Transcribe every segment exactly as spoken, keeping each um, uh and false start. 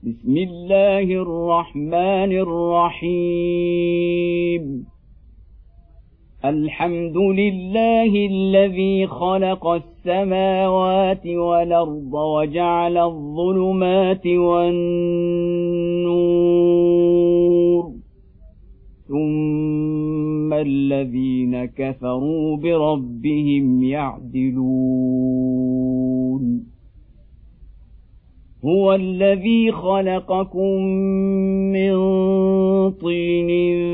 بسم الله الرحمن الرحيم الحمد لله الذي خلق السماوات والأرض وجعل الظلمات والنور ثم الذين كفروا بربهم يعدلون هو الذي خلقكم من طين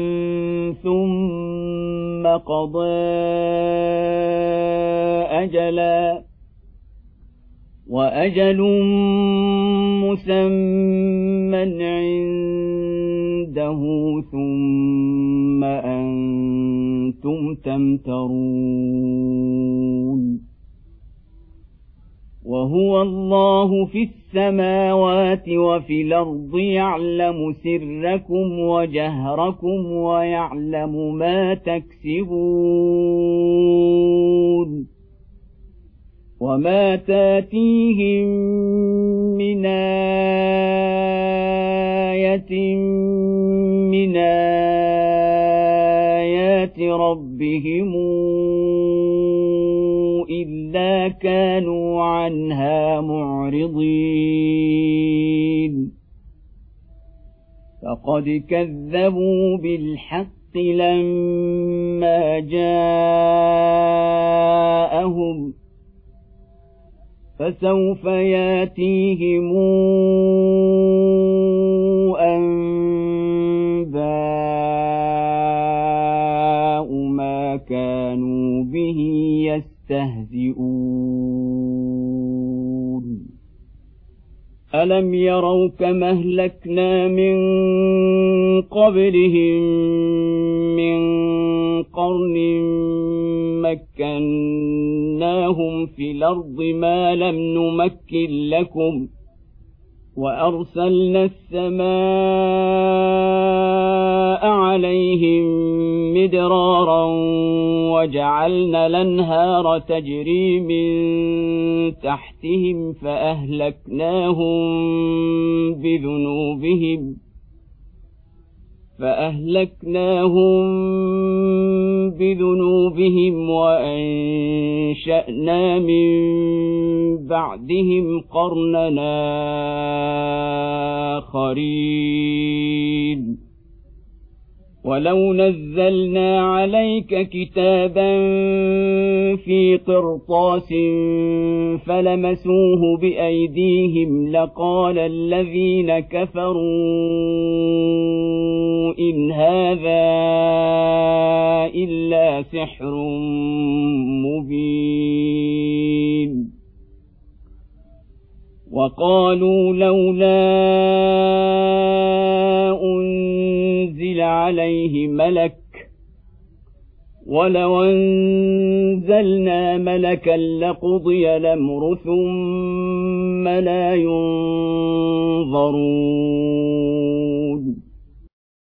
ثم قضى أجلا وأجل مسمى عنده ثم أنتم تمترون وهو الله في السماوات وفي الأرض يعلم سركم وجهركم ويعلم ما تكسبون وما تاتيهم من آية من آيات ربهم إلا كانوا عنها معرضين فقد كذبوا بالحق لما جاءهم فسوف ياتيهم أنباء ما كانوا به يستهزئون ألم يروا كما أهلكنا من قبلهم من قرن مكناهم في الأرض ما لم نمكن لكم وأرسلنا السماء عليهم مدرارا وجعلنا الأنهار تجري من تحتهم فأهلكناهم بذنوبهم فأهلكناهم بذنوبهم وأنشأنا من بعدهم قرننا آخرين ولو نزلنا عليك كتابا في قرطاس فلمسوه بأيديهم لقال الذين كفروا إن هذا إلا سحر مبين وقالوا لولا أنزل عليه ملك ولو أنزلنا ملكا لقضي الأمر ثم لا ينظرون